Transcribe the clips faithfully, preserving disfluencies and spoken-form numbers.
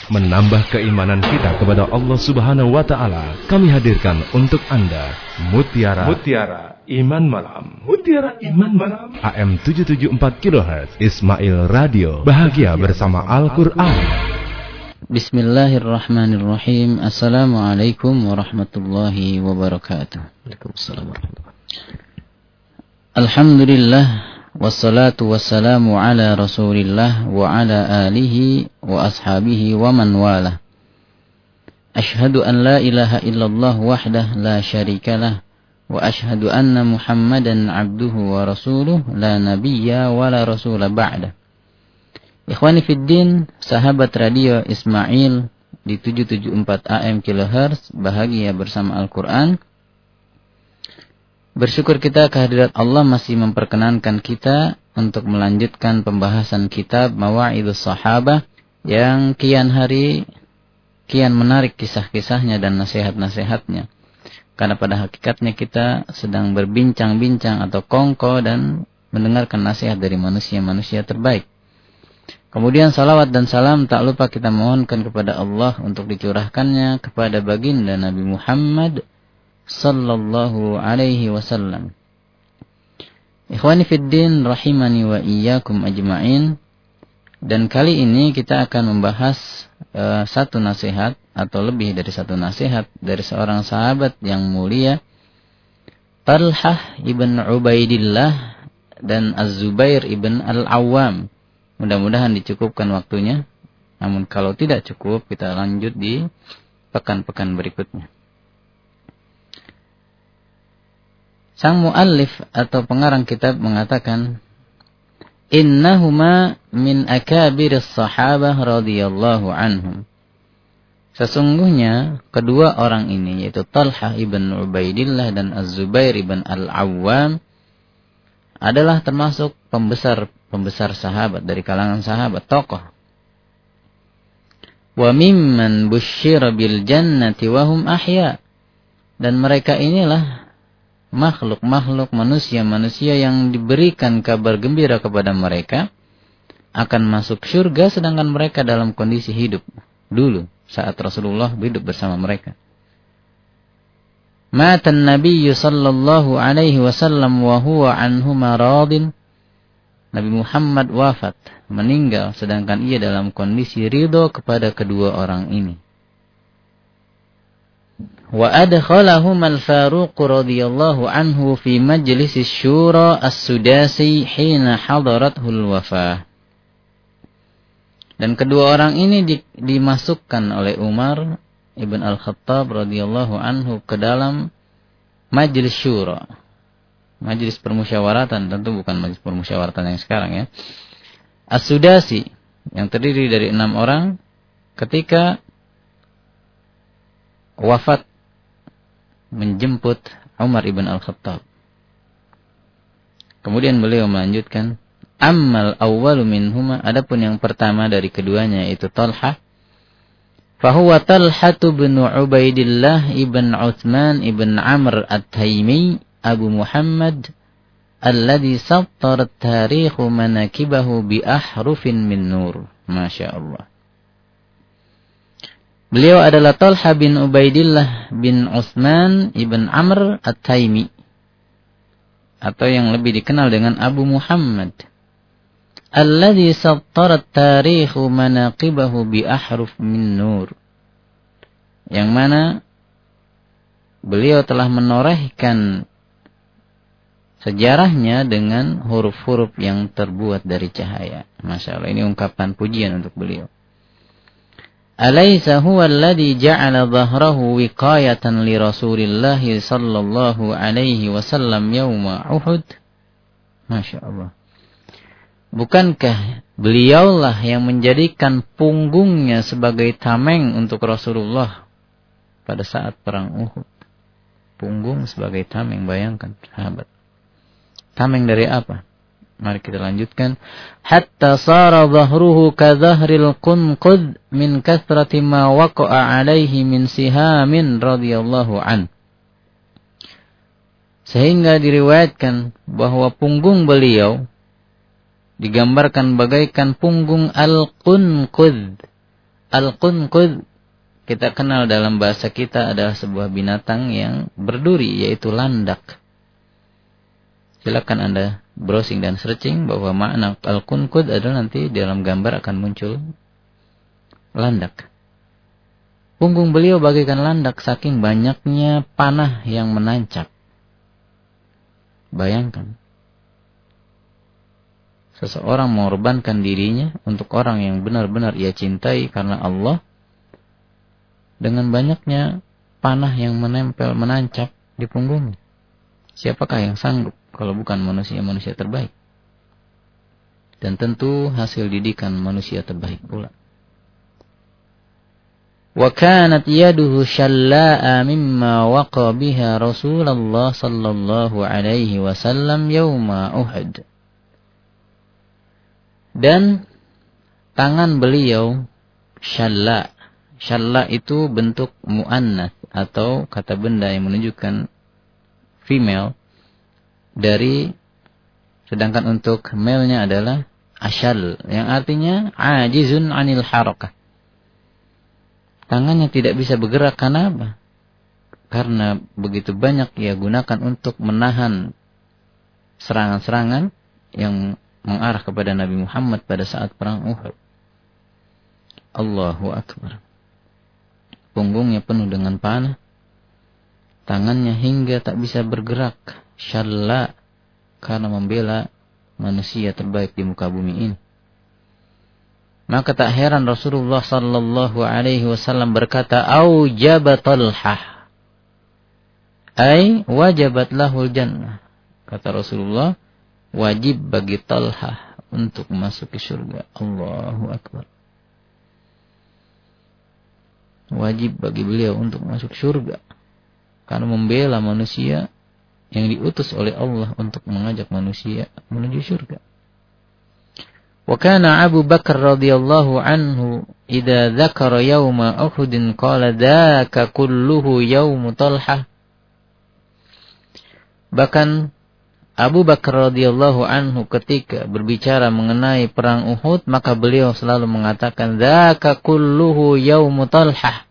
menambah keimanan kita kepada Allah Subhanahu wa taala, kami hadirkan untuk Anda Mutiara Mutiara Iman Malam. Mutiara Iman Malam. A M tujuh tujuh empat kilohertz Ismail Radio. Bahagia bersama Al-Qur'an. Bismillahirrahmanirrahim. Assalamualaikum warahmatullahi wabarakatuh. Waalaikumsalam warahmatullahi wabarakatuh. Alhamdulillah wassalatu wassalamu ala Rasulillah wa ala alihi wa ashabihi wa man wala. Ashhadu an la ilaha illallah wahdah la syarikalah wa ashhadu anna Muhammadan abduhu wa rasuluh la nabiyya wa la rasula ba'da. Ikhwani fiddin, sahabat radio Ismail di tujuh tujuh empat A M kilohertz, bahagia bersama Al-Quran. Bersyukur kita kehadirat Allah masih memperkenankan kita untuk melanjutkan pembahasan kitab Mawa'idus Sahabah yang kian hari kian menarik kisah-kisahnya dan nasihat-nasihatnya. Karena pada hakikatnya kita sedang berbincang-bincang atau kongko dan mendengarkan nasihat dari manusia-manusia terbaik. Kemudian salawat dan salam tak lupa kita mohonkan kepada Allah untuk dicurahkannya kepada baginda Nabi Muhammad sallallahu alaihi wasallam. Ikhwani fiddin rahimani wa iyyakum ajma'in. Dan kali ini kita akan membahas uh, satu nasihat atau lebih dari satu nasihat dari seorang sahabat yang mulia, Talhah ibn Ubaidillah dan Az-Zubair ibn Al-Awwam. Mudah-mudahan dicukupkan waktunya. Namun kalau tidak cukup, kita lanjut di pekan-pekan berikutnya. Sang muallif atau pengarang kitab mengatakan, innahuma min akabiris sahabah radhiyallahu anhum. Sesungguhnya kedua orang ini, yaitu Talhah ibn Ubaidillah dan Az-Zubair ibn Al-Awwam, adalah termasuk pembesar pembesar sahabat dari kalangan sahabat, tokoh. Wa mimman busyira bil jannati wa hum ahya. Dan mereka inilah makhluk-makhluk manusia-manusia yang diberikan kabar gembira kepada mereka akan masuk surga sedangkan mereka dalam kondisi hidup dulu saat Rasulullah hidup bersama mereka. Matan Nabi sallallahu alaihi wasallam wa huwa anhuma radin. Nabi Muhammad wafat, meninggal sedangkan ia dalam kondisi ridho kepada kedua orang ini. Wa adkhalahum al-Faruq radhiyallahu anhu fi majlis syura as-Sudasi hina hadarathu al-wafah. Dan kedua orang ini di, dimasukkan oleh Umar ibn Al-Khattab radhiyallahu anhu ke dalam majlis syura. Majlis permusyawaratan, tentu bukan majlis permusyawaratan yang sekarang ya. As-Sudasi yang terdiri dari enam orang ketika wafat menjemput Umar ibn Al-Khattab. Kemudian beliau melanjutkan, ammal awwalu minhuma, adapun yang pertama dari keduanya yaitu Talhah, fahuwa Talhatu bin Ubaidillah ibn Uthman ibn Amr at-Taimi Abu Muhammad alladhi sattarat tarikhu manakibahu bi ahrufin min nur. Masya Allah. Beliau adalah Talha bin Ubaidillah bin Uthman ibn Amr at-Taimi, atau yang lebih dikenal dengan Abu Muhammad, alladhi sattarat tarikhu manakibahu bi ahruf min nur, yang mana beliau telah menorehkan sejarahnya dengan huruf-huruf yang terbuat dari cahaya. Masya Allah, ini ungkapan pujian untuk beliau. Alaysa huwa alladhi ja'ala dhahrahu wiqayatan li Rasulillah sallallahu alaihi wasallam yawma Uhud. Masya Allah. Bukankah beliaulah yang menjadikan punggungnya sebagai tameng untuk Rasulullah pada saat perang Uhud? Punggung sebagai tameng, bayangkan sahabat. Tameng dari apa? Mari kita lanjutkan. Hatta sara dhahruhu ka dhahril qunqud min kathrati ma waqa'a alaihi min sihamin radhiyallahu an. Sehingga diriwayatkan bahwa punggung beliau digambarkan bagaikan punggung al-qunqud. Al-qunqud kita kenal dalam bahasa kita adalah sebuah binatang yang berduri, yaitu landak. Silakan Anda browsing dan searching bahwa makna al-qunqud adalah nanti dalam gambar akan muncul landak. Punggung beliau bagaikan landak saking banyaknya panah yang menancap. Bayangkan. Seseorang mengorbankan dirinya untuk orang yang benar-benar ia cintai karena Allah, dengan banyaknya panah yang menempel, menancap di punggungnya. Siapakah yang sanggup kalau bukan manusia-manusia terbaik? Dan tentu hasil didikan manusia terbaik pula. Wa kanat yaduhu shalla'a mimma waqa biha Rasulullah sallallahu alaihi wasallam yauma Uhud. Dan tangan beliau syalla. Syalla itu bentuk mu'annas atau kata benda yang menunjukkan female dari, sedangkan untuk male-nya adalah asyal yang artinya ajizun anil harakah. Tangannya tidak bisa bergerak karena apa? Karena begitu banyak ia gunakan untuk menahan serangan-serangan yang mengarah kepada Nabi Muhammad pada saat perang Uhud. Allahu Akbar. Punggungnya penuh dengan panah. Tangannya hingga tak bisa bergerak. Syalla. Karena membela manusia terbaik di muka bumi ini. Maka tak heran Rasulullah sallallahu alaihi wasallam berkata, "Aujaba Talhah." Ai wajabat lahul jannah. Kata Rasulullah, wajib bagi Talhah untuk masuk ke surga. Allahu Akbar. Wajib bagi beliau untuk masuk surga. Karena membela manusia yang diutus oleh Allah untuk mengajak manusia menuju surga. Wa kana Abu Bakar radhiyallahu anhu idza dzakara yauma Uhudin qala dzaka kulluhu yaum Talhah. Bahkan Abu Bakar radhiyallahu anhu ketika berbicara mengenai perang Uhud, maka beliau selalu mengatakan dzaka kulluhu yaum Talhah.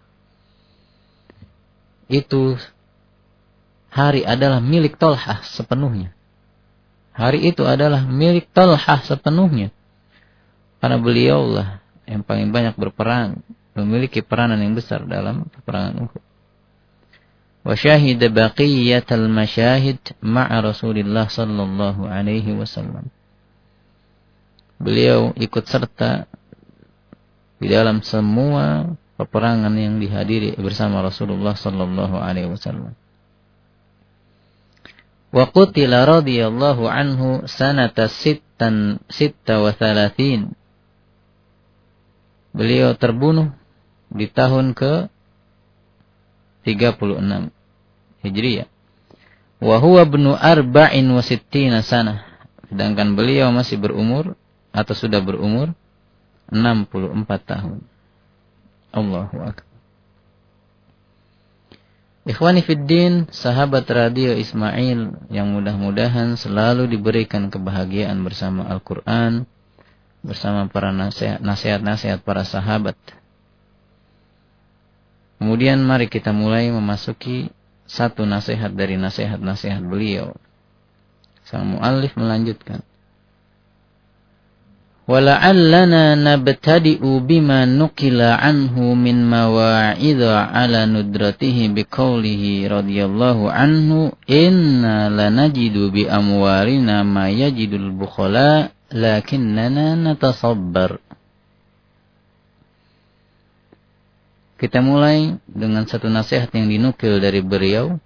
Itu hari adalah milik Talhah sepenuhnya. Hari itu adalah milik Talhah sepenuhnya. Karena beliaulah yang paling banyak berperang, memiliki peranan yang besar dalam peperangan Uhud. Wa syahida baqiyatal masyahid ma'a Rasulillah sallallahu alaihi wasallam. Beliau ikut serta di dalam semua peperangan yang dihadiri bersama Rasulullah sallallahu alaihi wasallam. Wa qutila radhiyallahu anhu sanata sittan sitta wa thalathin. Beliau terbunuh di tahun ke tiga puluh enam Hijriah. Wa huwa ibnu arba'in wa sittina sanah. Sedangkan beliau masih berumur atau sudah berumur enam puluh empat tahun. Allahu Akbar. Ikhwani fiddin, sahabat radio Ismail yang mudah-mudahan selalu diberikan kebahagiaan bersama Al-Quran, bersama para nasihat-nasihat para sahabat. Kemudian mari kita mulai memasuki satu nasihat dari nasihat-nasihat beliau. Sang muallif melanjutkan. وَلَعَلَّنَا نَبْتَدِئُ بِمَا نُقِلَ عَنْهُ مِنْ مَوَاعِظَ عَلَى نُدْرَتِهِ بِقَوْلِهِ رَضِيَ اللَّهُ عَنْهُ إِنَّا لَنَجِدُ بِأَمْوَالِنَا مَا يَجِدُ الْبُخَلَاءُ لَكِنَّنَا نَتَصَبَّرُ. Kita mulai dengan satu nasihat yang dinukil dari beliau.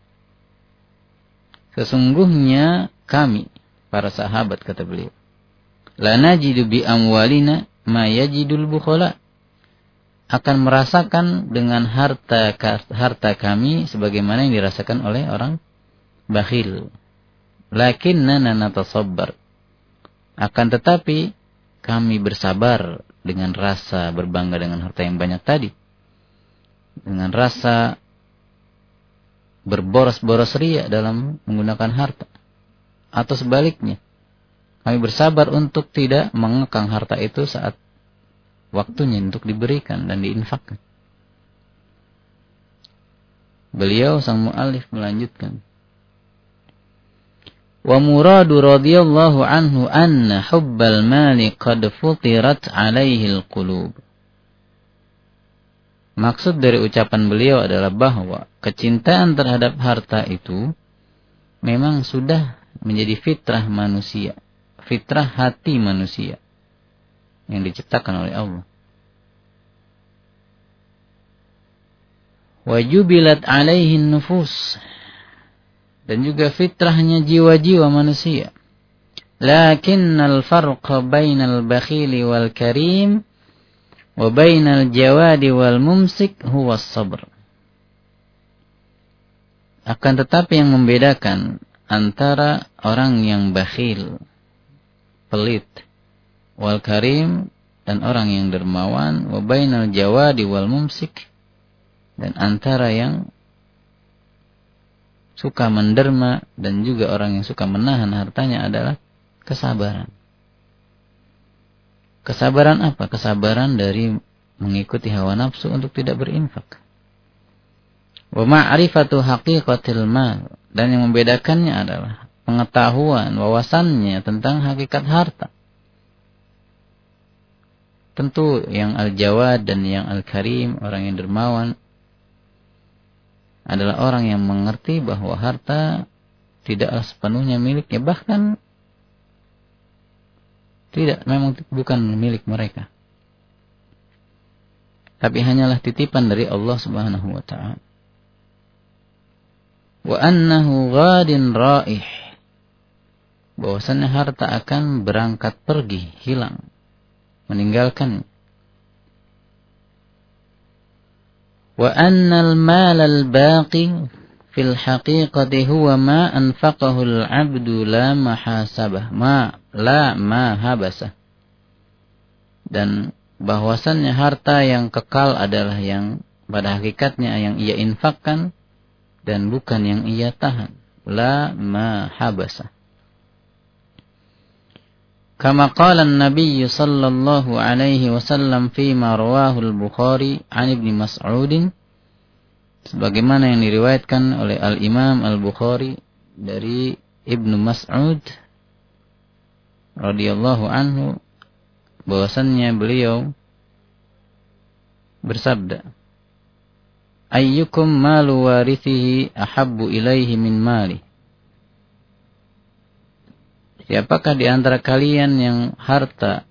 Sesungguhnya kami, para sahabat, kata beliau, la najidu bi amwalina ma yajidul bukhala, akan merasakan dengan harta harta kami sebagaimana yang dirasakan oleh orang bakhil. Lakinna natasabbar, akan tetapi kami bersabar dengan rasa berbangga dengan harta yang banyak tadi, dengan rasa berboros-boros ria dalam menggunakan harta, atau sebaliknya kami bersabar untuk tidak mengekang harta itu saat waktunya untuk diberikan dan diinfakkan. Beliau sang muallif melanjutkan, wa muradu radhiyallahu anhu anna hubbal mali qad futirat alaihi alqulub. Maksud dari ucapan beliau adalah bahwa kecintaan terhadap harta itu memang sudah menjadi fitrah manusia, fitrah hati manusia yang diciptakan oleh Allah. Wa jubilat alaihi nufus, dan juga fitrahnya jiwa-jiwa manusia. Lakinnal farqa bainal bakhili wal karim wa bainal jawadi wal mumsik huwa sabr. Akan tetapi yang membedakan antara orang yang bakhil, pelit, wal karim, dan orang yang dermawan, wa bainal jawadi wal mumsik, dan antara yang suka menderma dan juga orang yang suka menahan hartanya adalah kesabaran. Kesabaran apa? Kesabaran dari mengikuti hawa nafsu untuk tidak berinfak. Wa ma'rifatu haqiqatil mal, dan yang membedakannya adalah pengetahuan, wawasannya tentang hakikat harta. Tentu yang al-jawad dan yang al-karim, orang yang dermawan, adalah orang yang mengerti bahwa harta tidaklah sepenuhnya miliknya, bahkan tidak, memang bukan milik mereka, tapi hanyalah titipan dari Allah Subhanahu wa ta'ala. Wa annahu ghadin raih, bahwasannya harta akan berangkat pergi, hilang, meninggalkan. Wa annal mal al-baqi fil haqiqati huwa ma anfaqahu al-'abdu la mahasabah, ma la ma habasah. Dan bahwasannya harta yang kekal adalah yang pada hakikatnya yang ia infakkan dan bukan yang ia tahan, la ma habasah. Kama qala an-nabiy sallallahu alaihi wasallam fi ma rawahu al-Bukhari an Ibnu Mas'ud, sebagaimana yang diriwayatkan oleh Al-Imam Al-Bukhari dari Ibnu Mas'ud radhiyallahu anhu, bahwasannya beliau bersabda, ayyukum malu warithihi ahabbu ilaihi min mali. Siapakah di antara kalian yang harta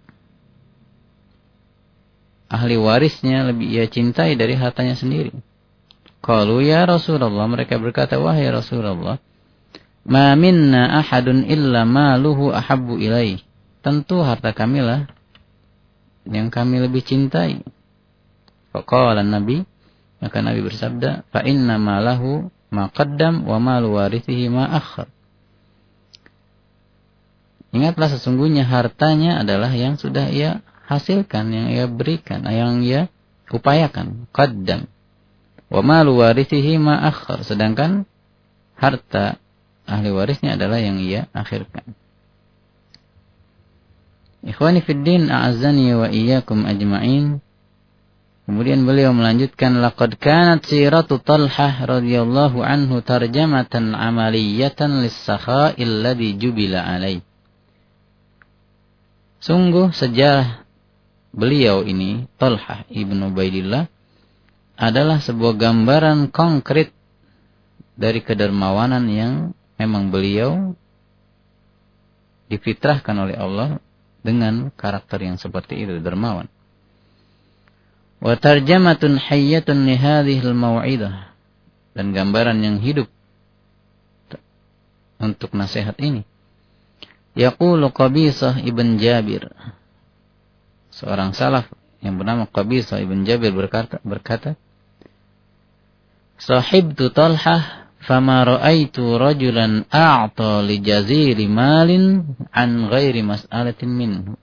ahli warisnya lebih ia cintai dari hartanya sendiri? Qalu ya Rasulullah, mereka berkata, wahai Rasulullah, ma minna ahadun illa maluhu ahabbu ilaih. Tentu harta kamilah yang kami lebih cintai. Faqala Nabi, maka Nabi bersabda, fa inna malahu ma qaddam wa malu warithihi ma akhar. Ingatlah, sesungguhnya hartanya adalah yang sudah ia hasilkan, yang ia berikan, yang ia upayakan. Qaddam. Wa malu warithihi ma akhar. Sedangkan harta ahli warisnya adalah yang ia akhirkan. Ikhwani fiddin, a'azzani wa iyyakum ajma'in. Kemudian beliau melanjutkan, laqad kanat siratu Talhah radhiyallahu anhu tarjamatan amaliyatan lis-sakha'il ladzi jubila alaih. Sungguh sejarah beliau ini, Talhah ibn Ubaidillah, adalah sebuah gambaran konkret dari kedermawanan yang memang beliau difitrahkan oleh Allah dengan karakter yang seperti itu, dermawan. Wa tarjamatun hayyatun li hadhil mau'idah, dan gambaran yang hidup untuk nasihat ini. Yaqulu Qabisah ibn Jabir, seorang salaf yang bernama Qabisah ibn Jabir berkata, berkata Sahibtu Talhah fama ra'aitu rajulan a'ta li jaziri malin an ghairi mas'alatin minhu.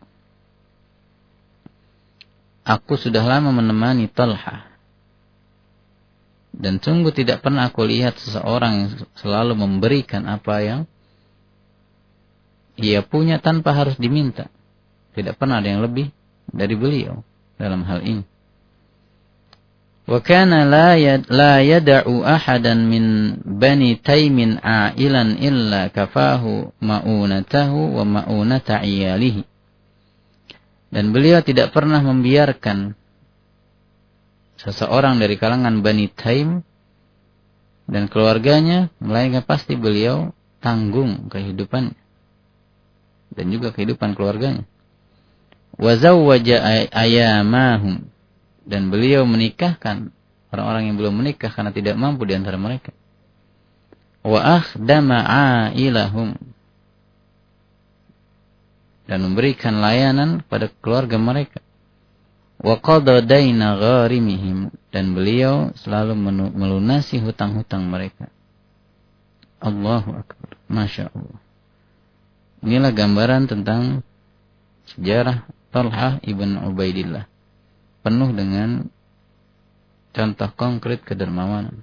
Aku sudah lama menemani Talhah, dan sungguh tidak pernah aku lihat seseorang yang selalu memberikan apa yang ia punya tanpa harus diminta. Tidak pernah ada yang lebih dari beliau. dalam hal ini. Wa kana la la yad'u ahadan min bani Taimin ailan illa kafahu ma'unatahu wa ma'unata iyalihi. Dan beliau tidak pernah membiarkan seseorang dari kalangan Bani Taim dan keluarganya, melainkan pasti beliau tanggung kehidupannya dan juga kehidupan keluarganya. Wa zawwaja ayamahum, dan beliau menikahkan orang-orang yang belum menikah karena tidak mampu di antara mereka. Wa akhdama ailahum, dan memberikan layanan pada keluarga mereka. Wa qada daina gharimihim, dan beliau selalu melunasi hutang-hutang mereka. Allahu akbar. Masya Allah. Inilah gambaran tentang sejarah Talhah ibn Ubaidillah, penuh dengan contoh konkret kedermawanan.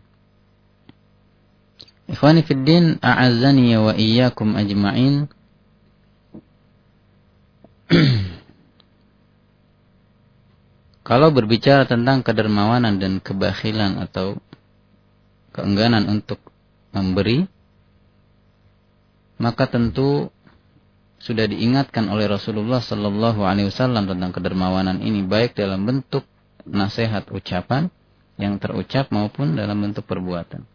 Ikhwani fid din, a'azzani wa iyyakum ajma'in. Kalau berbicara tentang kedermawanan dan kebakhilan atau keengganan untuk memberi, maka tentu sudah diingatkan oleh Rasulullah sallallahu alaihi wasallam tentang kedermawanan ini, baik dalam bentuk nasihat ucapan yang terucap maupun dalam bentuk perbuatan.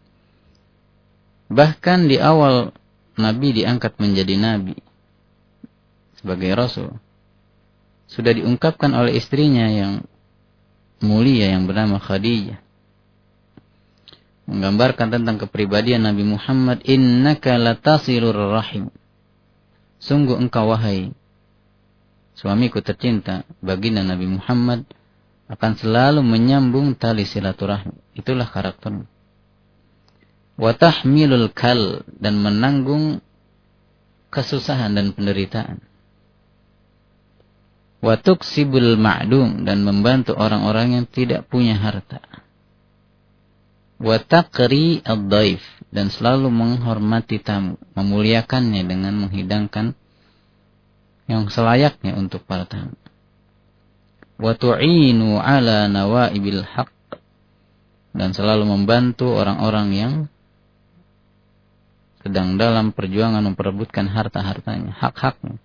Bahkan di awal Nabi diangkat menjadi Nabi sebagai Rasul, sudah diungkapkan oleh istrinya yang mulia yang bernama Khadijah, menggambarkan tentang kepribadian Nabi Muhammad. Innaka latasilur rahim, sungguh engkau wahai suamiku tercinta, baginda Nabi Muhammad, akan selalu menyambung tali silaturahmi. Itulah karaktermu. Wa tahmilul kal, dan menanggung kesusahan dan penderitaan. Wa tuksibul ma'dum, dan membantu orang-orang yang tidak punya harta. Wa taqri ad-daif, dan selalu menghormati tamu, memuliakannya dengan menghidangkan yang selayaknya untuk para tamu. Wa tu'inu ala nawaibil haqq, dan selalu membantu orang-orang yang sedang dalam perjuangan memperebutkan harta-hartanya, hak-haknya.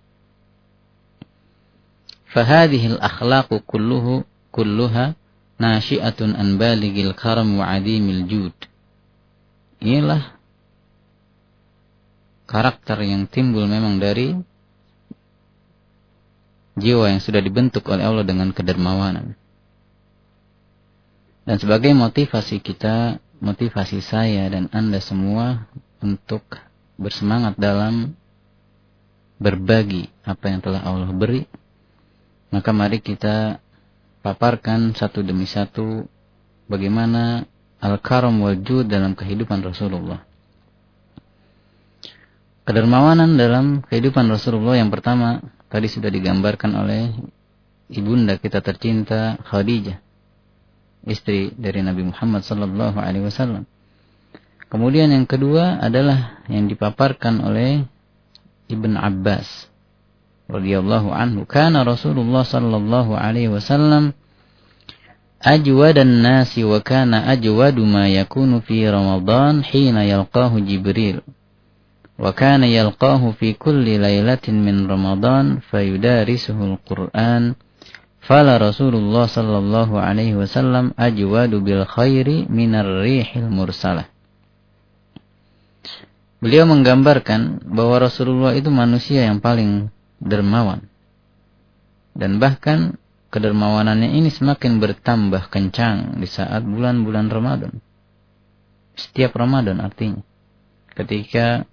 Fahadhil akhlaqu kulluhu kulluha nasyi'atun an balighil karam wa 'adimil jud. Inilah karakter yang timbul memang dari jiwa yang sudah dibentuk oleh Allah dengan kedermawanan. Dan sebagai motivasi kita, motivasi saya dan Anda semua untuk bersemangat dalam berbagi apa yang telah Allah beri, maka mari kita paparkan satu demi satu bagaimana al-karam wal jud dalam kehidupan Rasulullah. Kedermawanan dalam kehidupan Rasulullah yang pertama tadi sudah digambarkan oleh ibunda kita tercinta Khadijah, istri dari Nabi Muhammad sallallahu alaihi wasallam. Kemudian yang kedua adalah yang dipaparkan oleh Ibn Abbas radhiyallahu anhu, kana Rasulullah sallallahu alaihi wasallam ajwadan nasi wa kana ajwadu ma yakunu fi Ramadan hina yalqahu Jibril wa kana yalqahu fi kulli lailatin min Ramadan fayudarisuhu al-Qur'an fala Rasulullah sallallahu alaihi wasallam ajwadu bil khairi minar rihil mursalah. Beliau menggambarkan bahwa Rasulullah itu manusia yang paling dermawan, dan bahkan kedermawanannya ini semakin bertambah kencang di saat bulan-bulan Ramadan. Setiap Ramadan artinya, ketika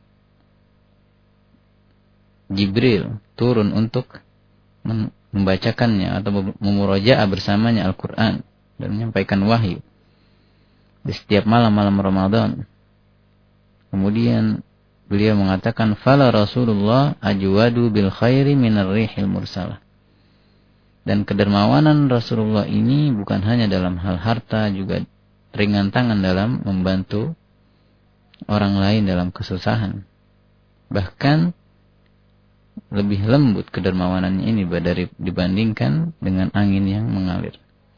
Jibril turun untuk membacakannya atau memurajaah bersamanya Al-Quran dan menyampaikan wahyu di setiap malam-malam Ramadan. Kemudian beliau mengatakan, fala Rasulullah ajwadu bil khairi minar rihil mursalah. Dan kedermawanan Rasulullah ini bukan hanya dalam hal harta, juga ringan tangan dalam membantu orang lain dalam kesusahan. Bahkan lebih lembut kedermawanannya ini dari dibandingkan dengan angin yang mengalir.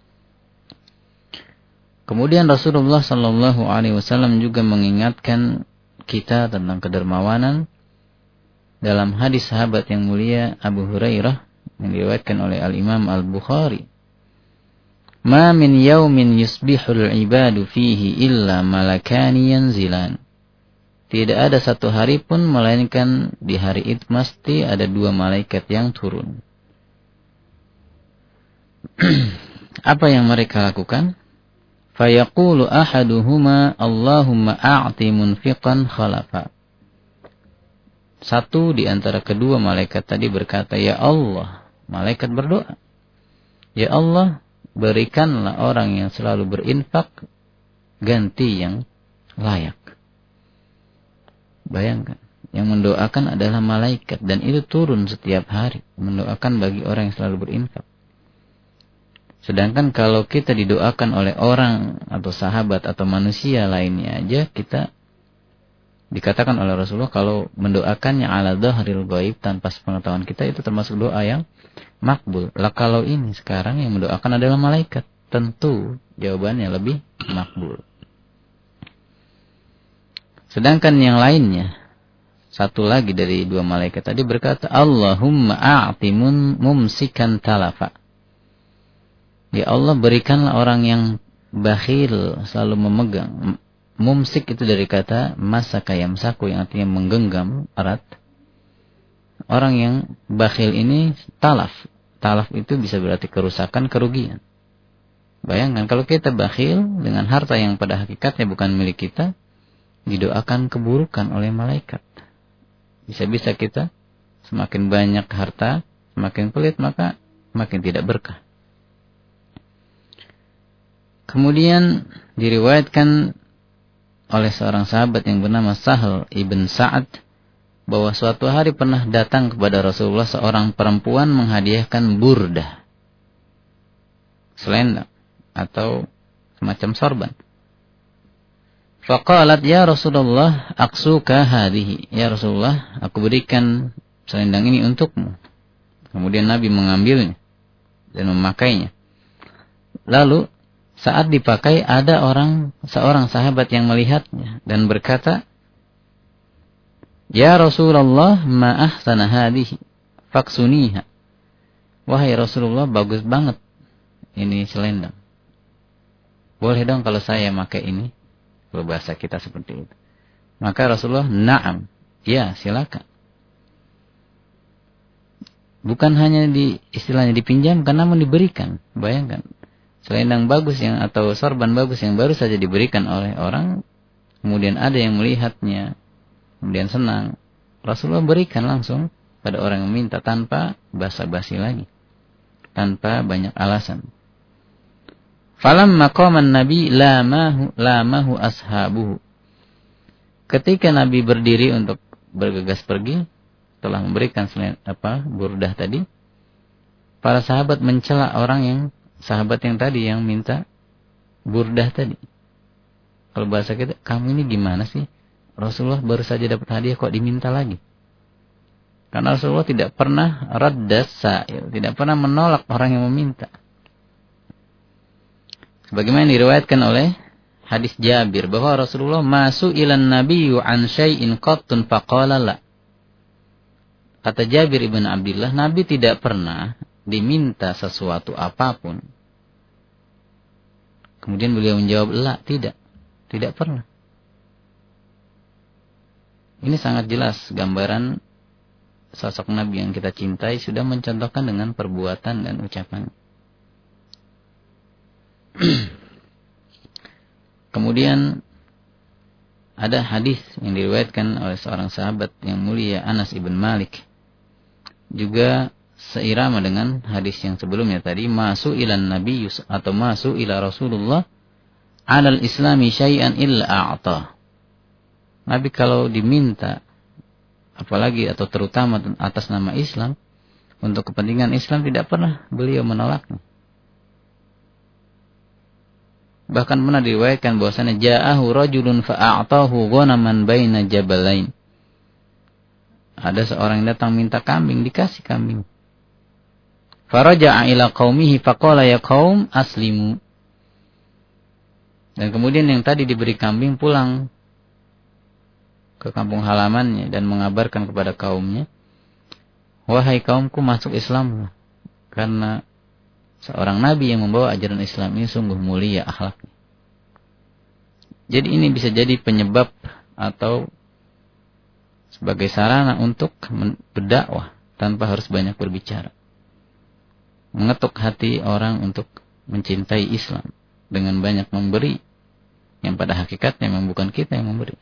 Kemudian Rasulullah Shallallahu Alaihi Wasallam juga mengingatkan kita tentang kedermawanan dalam hadis sahabat yang mulia Abu Hurairah yang diriwayatkan oleh Al Imam Al Bukhari. Ma min yaumin yusbihul ibadu fihi illa malakani yanzilan. Tidak ada satu hari pun melainkan di hari itu mesti ada dua malaikat yang turun. Apa yang mereka lakukan? Fayaqulu ahaduhuma Allahumma a'ti munfiqan khalafa. Satu di antara kedua malaikat tadi berkata, ya Allah, malaikat berdoa, ya Allah, berikanlah orang yang selalu berinfak ganti yang layak. Bayangkan, yang mendoakan adalah malaikat dan itu turun setiap hari mendoakan bagi orang yang selalu berinfak. Sedangkan kalau kita didoakan oleh orang atau sahabat atau manusia lainnya aja, kita dikatakan oleh Rasulullah kalau mendoakannya ala dhahril ghaib tanpa sepengetahuan kita itu termasuk doa yang makbul. Lah kalau ini sekarang yang mendoakan adalah malaikat, tentu jawabannya lebih makbul. Sedangkan yang lainnya, satu lagi dari dua malaikat tadi berkata, Allahumma a'ti mumsikan talafa. Ya Allah, berikanlah orang yang bakhil, selalu memegang. Mumsik itu dari kata masaka yamsaku yang artinya menggenggam erat. Orang yang bakhil ini talaf. Talaf itu bisa berarti kerusakan, kerugian. Bayangkan kalau kita bakhil dengan harta yang pada hakikatnya bukan milik kita, didoakan keburukan oleh malaikat. Bisa-bisa kita semakin banyak harta, semakin pelit, maka makin tidak berkah. Kemudian diriwayatkan oleh seorang sahabat yang bernama Sahal ibn Sa'ad bahwa suatu hari pernah datang kepada Rasulullah seorang perempuan menghadiahkan burdah, selendang atau semacam sorban. Faqalat ya Rasulullah aqsuka hadhihi. Ya Rasulullah, aku berikan selendang ini untukmu. Kemudian Nabi mengambilnya dan memakainya. Lalu saat dipakai ada orang seorang sahabat yang melihatnya dan berkata, "Ya Rasulullah, ma ahsana hadhihi, faksuniha." Wahai Rasulullah, bagus banget ini selendang. Boleh dong kalau saya pakai ini? Kalau bahasa kita seperti itu. Maka Rasulullah, "Na'am." Ya, silakan. Bukan hanya di istilahnya dipinjamkan namun diberikan. Bayangkan. Selendang bagus yang atau sorban bagus yang baru saja diberikan oleh orang, kemudian ada yang melihatnya, kemudian senang. Rasulullah berikan langsung pada orang yang minta tanpa basa-basi lagi, tanpa banyak alasan. Falamma qama an-nabi lamahu lamahu ashabuhu. Ketika Nabi berdiri untuk bergegas pergi, telah memberikan apa burdah tadi, para sahabat mencela orang yang sahabat yang tadi yang minta burdah tadi. Kalau bahasa kita, kamu ini gimana sih? Rasulullah baru saja dapat hadiah kok diminta lagi. Karena Rasulullah tidak pernah raddas sa'il, tidak pernah menolak orang yang meminta. Sebagaimana diriwayatkan oleh hadis Jabir bahwa Rasulullah masuk ilan nabiyyu an syai'in qattun faqala la. Kata Jabir ibn Abdullah, Nabi tidak pernah diminta sesuatu apapun. Kemudian beliau menjawab, la, tidak. Tidak pernah. Ini sangat jelas gambaran sosok Nabi yang kita cintai sudah mencontohkan dengan perbuatan dan ucapan. Kemudian ada hadis yang diriwayatkan oleh seorang sahabat yang mulia Anas ibn Malik, juga seirama dengan hadis yang sebelumnya tadi, masuk ilan nabi atau masuk ila Rasulullah alal islami syai'an illa a'ta. Nabi kalau diminta apalagi atau terutama atas nama Islam untuk kepentingan Islam tidak pernah beliau menolaknya. Bahkan pernah diriwayatkan bahwasanya ja'ahu rajulun fa'a'tahu ghanaman baina jabalain. Ada seorang yang datang minta kambing, dikasih kambing. Faraja'a ila qaumihi faqala ya qaum aslimu. Dan kemudian yang tadi diberi kambing pulang ke kampung halamannya dan mengabarkan kepada kaumnya, wahai kaumku, masuk Islam, karena seorang nabi yang membawa ajaran Islam ini sungguh mulia akhlaknya. Jadi ini bisa jadi penyebab atau sebagai sarana untuk berdakwah tanpa harus banyak berbicara. Mengetuk hati orang untuk mencintai Islam dengan banyak memberi, yang pada hakikatnya memang bukan kita yang memberi.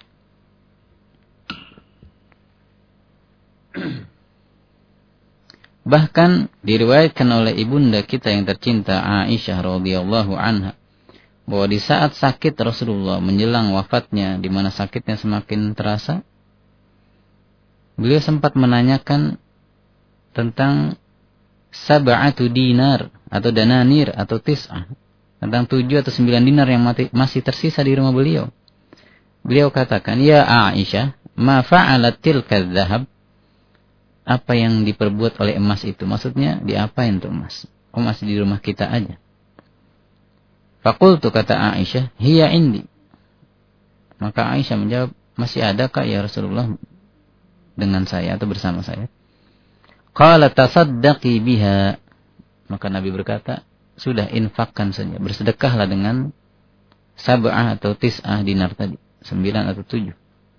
Bahkan diriwayatkan oleh ibunda kita yang tercinta Aisyah radhiyallahu anha bahwa di saat sakit Rasulullah menjelang wafatnya, di mana sakitnya semakin terasa, beliau sempat menanyakan tentang sab'atu dinar atau dananir atau tis'ah, tentang tujuh atau sembilan dinar yang mati, masih tersisa di rumah beliau. Beliau katakan, ya Aisyah, ma fa'alat tilka dzahab, apa yang diperbuat oleh emas itu? Maksudnya diapain tuh emas? Oh, masih di rumah kita aja. Faqultu, kata Aisyah, hiya indi. Maka Aisyah menjawab, masih adakah ya Rasulullah dengan saya atau bersama saya? Qala tasaddaqi biha. Maka Nabi berkata, sudah, infakkan saja, bersedekahlah dengan sab'ah atau tis'ah dinar tadi, sembilan atau tujuh.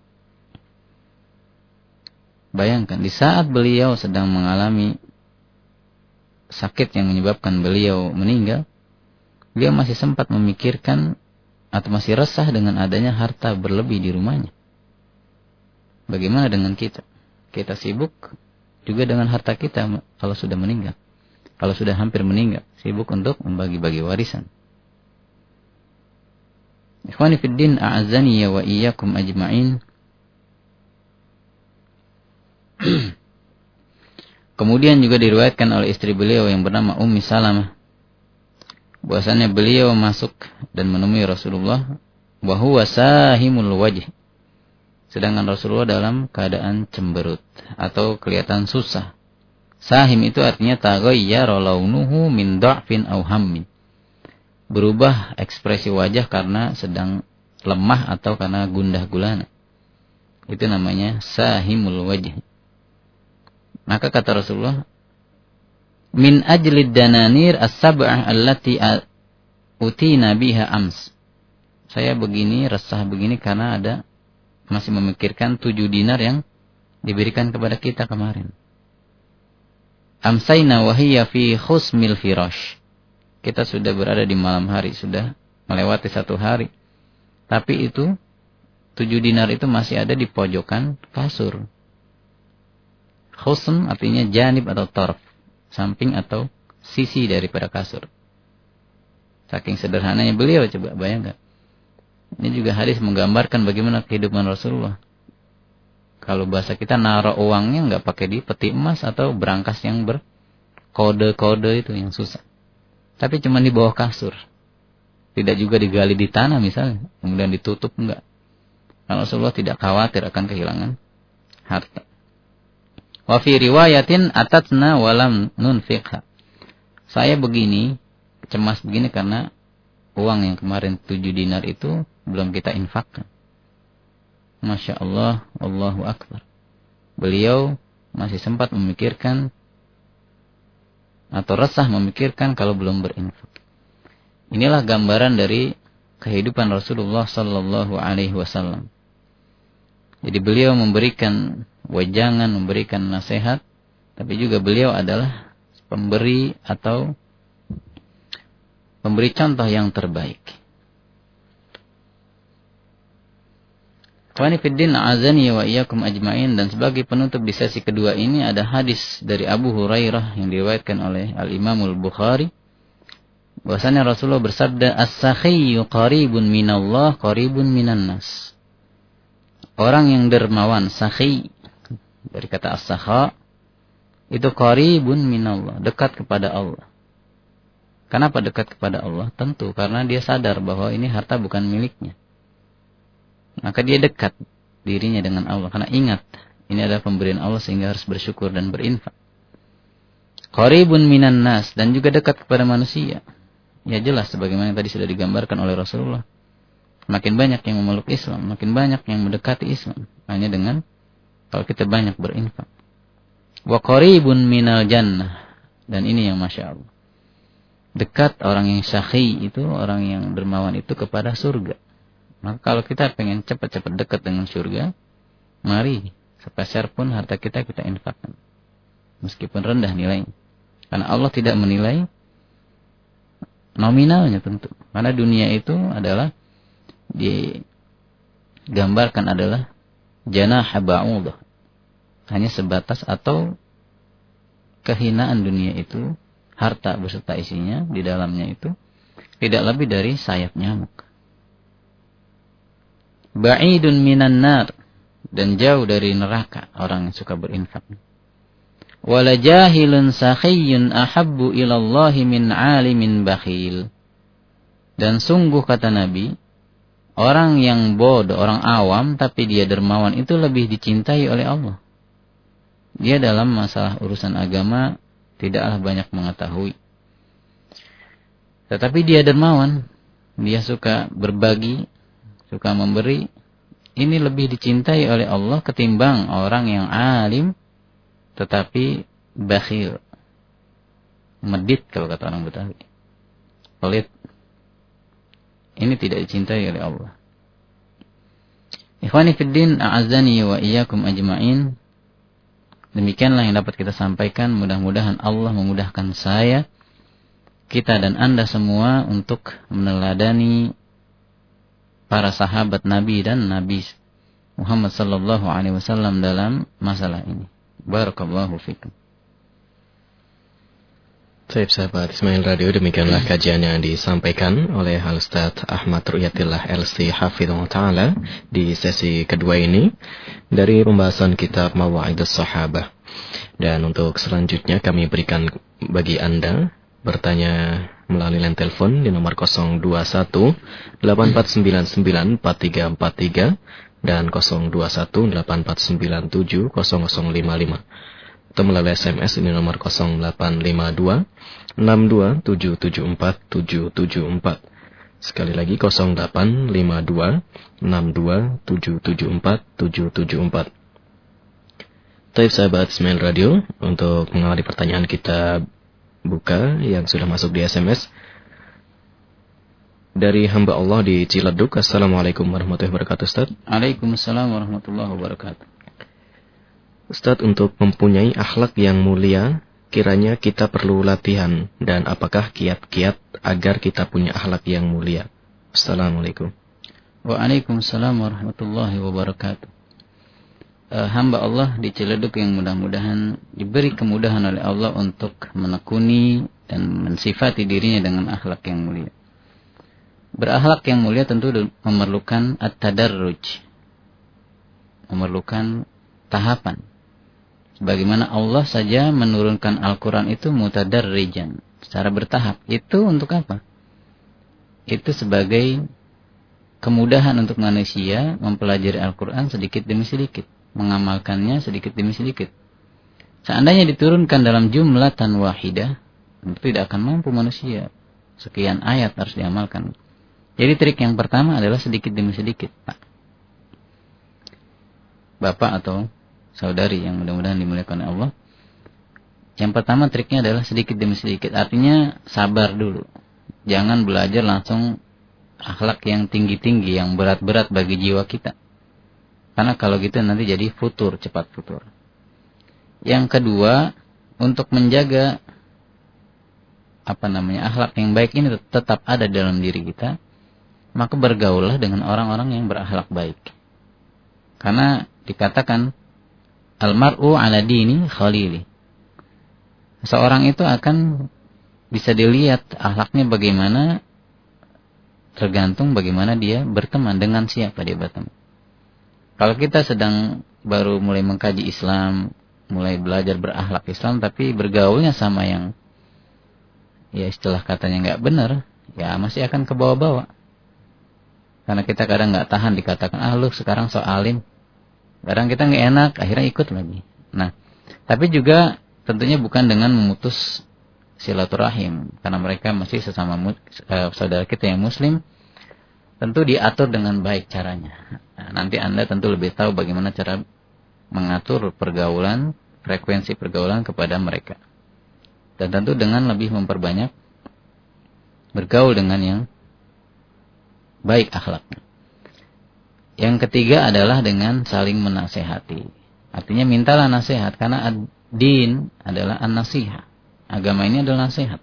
Bayangkan, di saat beliau sedang mengalami sakit yang menyebabkan beliau meninggal, beliau masih sempat memikirkan atau masih resah dengan adanya harta berlebih di rumahnya. Bagaimana dengan kita? Kita sibuk juga dengan harta kita kalau sudah meninggal. Kalau sudah hampir meninggal, sibuk untuk membagi-bagi warisan. Ikhwani fid din, a'azzani wa iyyakum ajma'in. Kemudian juga diriwayatkan oleh istri beliau yang bernama Ummi Salamah, bahwasannya beliau masuk dan menemui Rasulullah wa huwa sahimul wajh, sedangkan Rasulullah dalam keadaan cemberut atau kelihatan susah. Sahim itu artinya taghayyara launuhu min dha'fin aw hammin, berubah ekspresi wajah karena sedang lemah atau karena gundah gulana. Itu namanya sahimul wajh. Maka kata Rasulullah, min ajlid dananir as-sab'ah allati utina biha ams. Saya begini, resah begini karena ada masih memikirkan tujuh dinar yang diberikan kepada kita kemarin. Amsayna wa hiya fi khusmil firash. Kita sudah berada di malam hari, sudah melewati satu hari. Tapi itu tujuh dinar itu masih ada di pojokan kasur. Khusm artinya janib atau tarf, samping atau sisi daripada kasur. Saking sederhananya beliau, coba bayangkan. Ini juga hadis menggambarkan bagaimana kehidupan Rasulullah. Kalau bahasa kita, naruh uangnya nggak pakai di peti emas atau berangkas yang berkode-kode itu yang susah. Tapi cuma di bawah kasur. Tidak juga digali di tanah misalnya, kemudian ditutup, enggak. Karena Rasulullah tidak khawatir akan kehilangan harta. Wa fi riwayatin atatna walam nunfiqha. Saya begini, cemas begini karena uang yang kemarin tujuh dinar itu belum kita infakkan. Masya Allah, Allahu Akbar. Beliau masih sempat memikirkan atau resah memikirkan kalau belum berinfak. Inilah gambaran dari kehidupan Rasulullah sallallahu alaihi wasallam. Jadi beliau memberikan wejangan, memberikan nasihat, tapi juga beliau adalah pemberi atau pemberi contoh yang terbaik. Qani fiddin azani wa iyyakum ajmain. Dan sebagai penutup di sesi kedua ini ada hadis dari Abu Hurairah yang diriwayatkan oleh Al-Imamul Bukhari, bahwasanya Rasulullah bersabda, as-sakhiyyu qaribun minallah qaribun minan nas. Orang yang dermawan, sakhi dari kata as-sakha, itu qaribun minallah, dekat kepada Allah. Kenapa dekat kepada Allah? Tentu karena dia sadar bahwa ini harta bukan miliknya. Maka dia dekat dirinya dengan Allah. Karena ingat, Ini adalah pemberian Allah sehingga harus bersyukur dan berinfak. Qaribun minan nas, dan juga dekat kepada manusia. Ya jelas sebagaimana yang tadi sudah digambarkan oleh Rasulullah. Makin banyak yang memeluk Islam, makin banyak yang mendekati Islam. Hanya dengan kalau kita banyak berinfak. Wa qaribun minal jannah, dan ini yang Masya Allah. Dekat orang yang syakhi itu, orang yang dermawan itu kepada surga. Maka kalau kita pengen cepat-cepat dekat dengan surga, mari sepeser pun harta kita kita infakkan. Meskipun rendah nilainya. Karena Allah tidak menilai nominalnya tentu. Karena dunia itu adalah digambarkan adalah janah ba'udah. Hanya sebatas atau kehinaan dunia itu, harta beserta isinya di dalamnya itu tidak lebih dari sayap nyamuk. Ba'idun minan nar, dan jauh dari neraka orang yang suka berinfak. Wala jahilun sakhiyyun ahabbu ilallahi min alimin bakhil. Dan sungguh kata Nabi, orang yang bodoh, orang awam tapi dia dermawan itu lebih dicintai oleh Allah. Dia dalam masalah urusan agama tidaklah banyak mengetahui. Tetapi dia dermawan, dia suka berbagi, suka memberi. Ini lebih dicintai oleh Allah ketimbang orang yang alim tetapi bakhil. Medit kalau kata orang Betawi. Pelit. Ini tidak dicintai oleh Allah. Ikhwani fiddin, a'azzani wa iyyakum ajma'in. Demikianlah yang dapat kita sampaikan. Mudah-mudahan Allah memudahkan saya, kita dan Anda semua untuk meneladani para sahabat Nabi dan Nabi Muhammad sallallahu alaihi wasallam dalam masalah ini. Barakallahu fikum. Baik sahabat Ismail Radio, demikianlah kajian yang disampaikan oleh Al-Ustaz Ahmad Ru'yatillah L C Hafidhullah Ta'ala di sesi kedua ini dari pembahasan kitab Mawa'idus Sahabah. Dan untuk selanjutnya kami berikan bagi Anda bertanya melalui line telepon di nomor nol dua satu delapan empat sembilan sembilan empat tiga empat tiga dan nol dua satu delapan empat sembilan tujuh nol nol lima lima. Atau melalui S M S ini nomor nol delapan lima dua enam dua tujuh tujuh empat tujuh tujuh empat. Sekali lagi nol delapan lima dua enam dua tujuh tujuh empat tujuh tujuh empat. Baik sahabat Ismail Radio, untuk mengawali pertanyaan kita buka yang sudah masuk di S M S dari hamba Allah di Ciledug. Assalamualaikum warahmatullahi wabarakatuh, Ustaz. Waalaikumsalam warahmatullahi wabarakatuh. Ustaz, untuk mempunyai akhlak yang mulia, kiranya kita perlu latihan, dan apakah kiat-kiat agar kita punya akhlak yang mulia? Assalamualaikum. Waalaikumsalam warahmatullahi wabarakatuh. Uh, hamba Allah di Ciledug yang mudah-mudahan diberi kemudahan oleh Allah untuk menekuni dan mensifati dirinya dengan akhlak yang mulia. Berakhlak yang mulia tentu memerlukan at-tadarruj, memerlukan tahapan. Bagaimana Allah saja menurunkan Al-Quran itu mutadarrijan, secara bertahap. Itu untuk apa? Itu sebagai kemudahan untuk manusia mempelajari Al-Quran sedikit demi sedikit, mengamalkannya sedikit demi sedikit. Seandainya diturunkan dalam jumlatan wahidah, tentu tidak akan mampu manusia. Sekian ayat harus diamalkan. Jadi trik yang pertama adalah sedikit demi sedikit, Pak. Bapak atau saudari yang mudah-mudahan dimuliakan oleh Allah. Yang pertama triknya adalah sedikit demi sedikit. Artinya sabar dulu. Jangan belajar langsung akhlak yang tinggi-tinggi, yang berat-berat bagi jiwa kita. Karena kalau gitu nanti jadi futur, cepat futur. Yang kedua, untuk menjaga apa namanya akhlak yang baik ini tetap ada dalam diri kita, maka bergaullah dengan orang-orang yang berakhlak baik. Karena dikatakan almar'u ala dini khalili. Seorang itu akan bisa dilihat akhlaknya bagaimana, tergantung bagaimana dia berteman, dengan siapa dia berteman. Kalau kita sedang baru mulai mengkaji Islam, mulai belajar berakhlak Islam, tapi bergaulnya sama yang ya istilah katanya nggak benar, ya masih akan ke bawah-bawah. Karena kita kadang nggak tahan dikatakan, ah lu sekarang so alim, Kadang kita nggak enak, akhirnya ikut lagi. Nah, tapi juga tentunya bukan dengan memutus silaturahim, karena mereka masih sesama uh, saudara kita yang muslim. Tentu diatur dengan baik caranya. Nah, nanti Anda tentu lebih tahu bagaimana cara mengatur pergaulan, frekuensi pergaulan kepada mereka. Dan tentu dengan lebih memperbanyak bergaul dengan yang baik akhlaknya. Yang ketiga adalah dengan saling menasehati. Artinya mintalah nasihat, karena ad-din adalah an-nasihah. Agama ini adalah nasihat.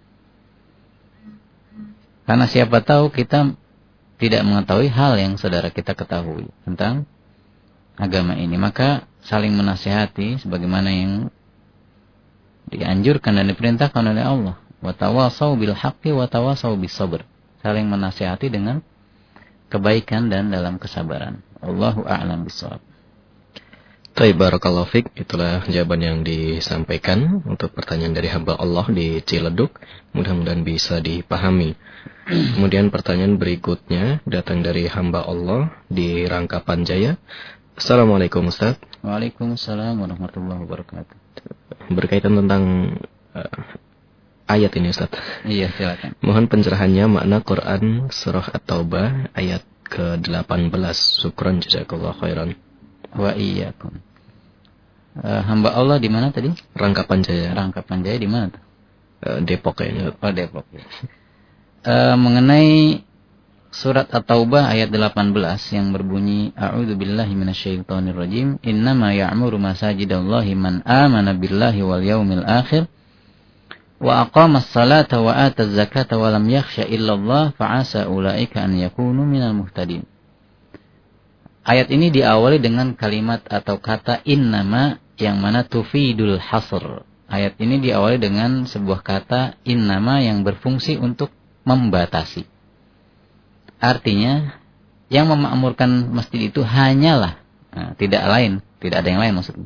Karena siapa tahu kita tidak mengetahui hal yang saudara kita ketahui tentang agama ini. Maka saling menasihati sebagaimana yang dianjurkan dan diperintahkan oleh Allah. Wa tawasau bil haqqi wa tawasau bis sabr. Saling menasihati dengan kebaikan dan dalam kesabaran. Allahu a'lam bishawab. Baik, barakallahu fik. Itulah jawaban yang disampaikan untuk pertanyaan dari hamba Allah di Ciledug. Mudah-mudahan bisa dipahami. Kemudian pertanyaan berikutnya datang dari hamba Allah di Rangkapan Jaya. Assalamualaikum Ustaz. Waalaikumsalam warahmatullahi wabarakatuh. Berkaitan tentang uh, ayat ini Ustaz. Iya, silakan. Mohon pencerahannya makna Quran surah At-Taubah ayat ke delapan belas. Syukran jazakallahu khairan. Wa iyyakum. Uh, hamba Allah di mana tadi? Rangkapan Jaya. Rangkapan Jaya di mana tuh? Uh, Depok kayaknya. Oh, Depok. Uh, mengenai surat At-Taubah ayat delapan belas yang berbunyi A'udzubillahi minasyaitonirrajim, innama ya'muru masajidallahi man amana billahi wal yaumil akhir wa aqamas salata wa ataz zakata wa lam yakhsha illallah fa'asa ulaika an yakunu minal muhtadin. Ayat ini diawali dengan kalimat atau kata innama yang mana tufidul hasr. Ayat ini diawali dengan sebuah kata innama yang berfungsi untuk membatasi. Artinya yang memakmurkan masjid itu hanyalah, nah, tidak lain, tidak ada yang lain maksudnya.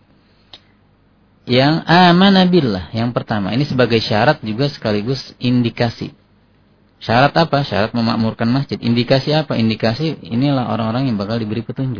Yang amana billah, yang pertama. Ini sebagai syarat juga sekaligus indikasi. Syarat apa? Syarat memakmurkan masjid. Indikasi apa? Indikasi inilah orang-orang yang bakal diberi petunjuk.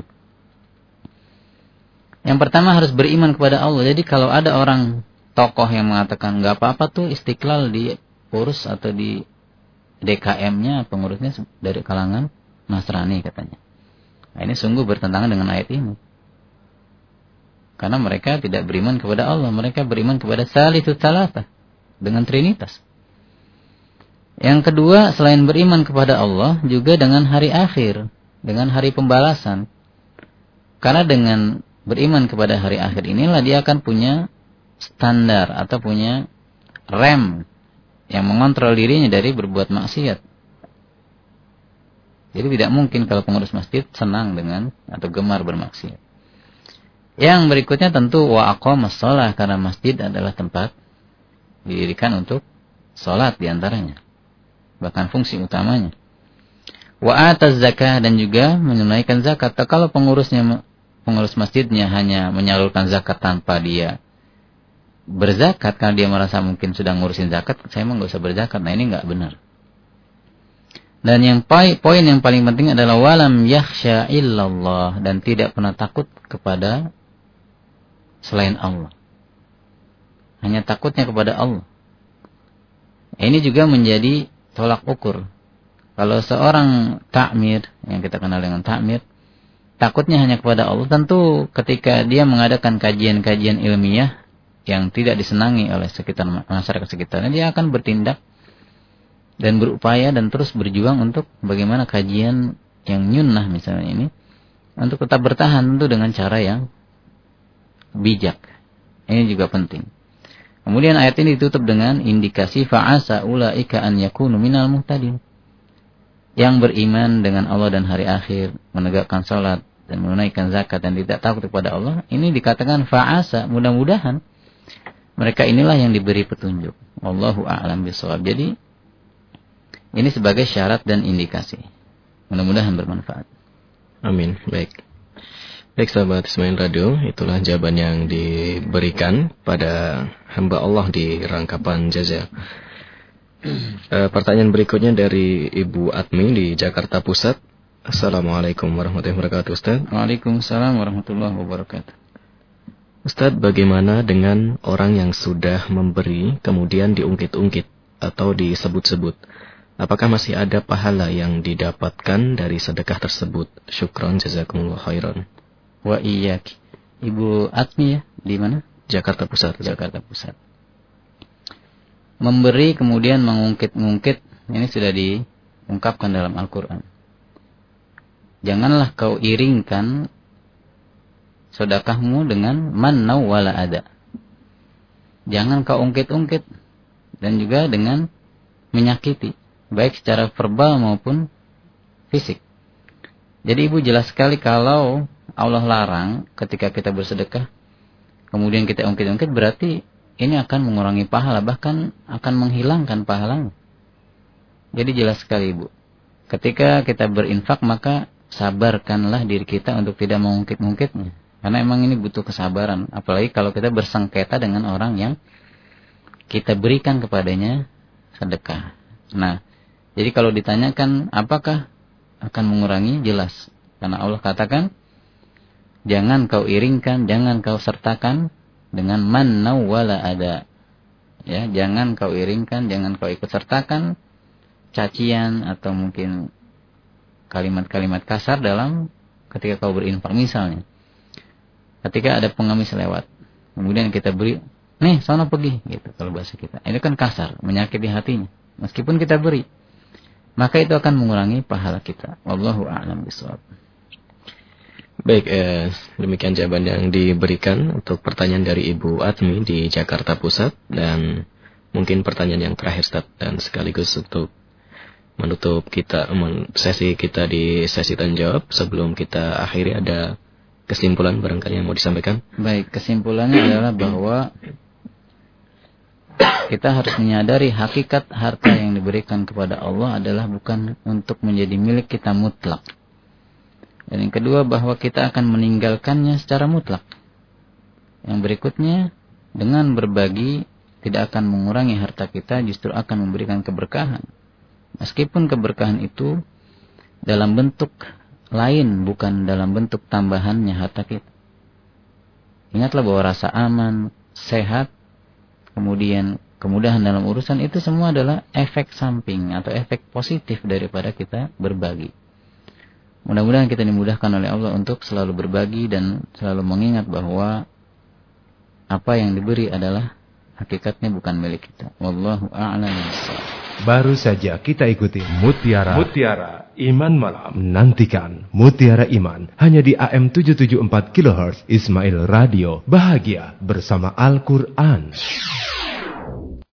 Yang pertama harus beriman kepada Allah. Jadi kalau ada orang tokoh yang mengatakan nggak apa-apa tuh Istiqlal diurus atau di D K M-nya pengurusnya dari kalangan Nasrani katanya. Nah, ini sungguh bertentangan dengan ayat ini. Karena mereka tidak beriman kepada Allah, mereka beriman kepada Salisut Salasah dengan Trinitas. Yang kedua, selain beriman kepada Allah, juga dengan hari akhir, dengan hari pembalasan. Karena dengan beriman kepada hari akhir inilah dia akan punya standar atau punya rem yang mengontrol dirinya dari berbuat maksiat. Jadi tidak mungkin kalau pengurus masjid senang dengan atau gemar bermaksiat. Yang berikutnya tentu wa aqamas shalah, karena masjid adalah tempat didirikan untuk salat diantaranya. Bahkan fungsi utamanya. Wa ataz zakah, dan juga menunaikan zakat. Kalau pengurusnya pengurus masjidnya hanya menyalurkan zakat tanpa dia berzakat karena dia merasa mungkin sudah ngurusin zakat, saya emang nggak usah berzakat. Nah, ini nggak benar. Dan yang poin yang paling penting adalah walam yakhsha illallah, dan tidak pernah takut kepada selain Allah. Hanya takutnya kepada Allah. Ini juga menjadi tolak ukur. Kalau seorang takmir, yang kita kenal dengan takmir, takutnya hanya kepada Allah, tentu ketika dia mengadakan kajian-kajian ilmiah yang tidak disenangi oleh sekitar masyarakat sekitarnya, dia akan bertindak dan berupaya dan terus berjuang untuk bagaimana kajian yang nyunnah misalnya ini untuk tetap bertahan, tentu dengan cara yang bijak. Ini juga penting. Kemudian ayat ini ditutup dengan indikasi fa'asa ulaika an yakunu minal muhtadin. Yang beriman dengan Allah dan hari akhir, menegakkan salat dan menunaikan zakat dan tidak takut kepada Allah, ini dikatakan fa'asa, mudah-mudahan mereka inilah yang diberi petunjuk. Wallahu a'lam bishawab. Jadi ini sebagai syarat dan indikasi. Mudah-mudahan bermanfaat. Amin. Baik. Baik sahabat Ismail Radio, itulah jawaban yang diberikan pada hamba Allah di Rangkapan Jaya. E, pertanyaan berikutnya dari Ibu Atmi di Jakarta Pusat. Assalamualaikum warahmatullahi wabarakatuh, Ustaz. Waalaikumsalam warahmatullahi wabarakatuh. Ustaz, bagaimana dengan orang yang sudah memberi kemudian diungkit-ungkit atau disebut-sebut? Apakah masih ada pahala yang didapatkan dari sedekah tersebut? Syukron, jazakumullah khairan. Wa iyyaki. Ibu Atmi ya, di mana? Jakarta Pusat. Jakarta Pusat. Memberi kemudian mengungkit-ungkit, ini sudah diungkapkan dalam Al-Quran. Janganlah kau iringkan sedekahmu dengan manna wala ada. Jangan kau ungkit-ungkit dan juga dengan menyakiti, baik secara verbal maupun fisik. Jadi ibu jelas sekali kalau Allah larang ketika kita bersedekah, kemudian kita ungkit-ungkit, berarti ini akan mengurangi pahala, bahkan akan menghilangkan pahalanya. Jadi jelas sekali ibu, ketika kita berinfak maka sabarkanlah diri kita untuk tidak mengungkit-ungkitnya. Karena emang ini butuh kesabaran. Apalagi kalau kita bersengketa dengan orang yang kita berikan kepadanya sedekah. Nah, jadi kalau ditanyakan apakah akan mengurangi, jelas. Karena Allah katakan, jangan kau iringkan, jangan kau sertakan dengan manna wala ada. Ya, jangan kau iringkan, jangan kau ikut sertakan cacian atau mungkin kalimat-kalimat kasar dalam ketika kau berinfak. Misalnya, ketika ada pengemis lewat, kemudian kita beri, nih sana pergi, gitu kalau bahasa kita. Ini kan kasar, menyakiti hatinya. Meskipun kita beri, maka itu akan mengurangi pahala kita. Wallahu a'lam bishawab. Baik, eh, demikian jawaban yang diberikan untuk pertanyaan dari Ibu Atmi di Jakarta Pusat. Dan mungkin pertanyaan yang terakhir, Ustaz, dan sekaligus untuk menutup kita sesi kita di sesi tanya jawab. Sebelum kita akhiri, ada kesimpulan barangkali yang mau disampaikan? Baik, kesimpulannya adalah bahwa kita harus menyadari hakikat harta yang diberikan kepada Allah adalah bukan untuk menjadi milik kita mutlak. Dan yang kedua, bahwa kita akan meninggalkannya secara mutlak. Yang berikutnya, dengan berbagi tidak akan mengurangi harta kita, justru akan memberikan keberkahan. Meskipun keberkahan itu dalam bentuk lain, bukan dalam bentuk tambahannya harta kita. Ingatlah bahwa rasa aman, sehat, kemudian kemudahan dalam urusan, itu semua adalah efek samping atau efek positif daripada kita berbagi. Mudah-mudahan kita dimudahkan oleh Allah untuk selalu berbagi dan selalu mengingat bahwa apa yang diberi adalah hakikatnya bukan milik kita. Wallahu a'lam. Baru saja kita ikuti Mutiara Mutiara Iman Malam. Nantikan Mutiara Iman hanya di A M tujuh tujuh empat kilohertz Ismail Radio. Bahagia bersama Al-Quran.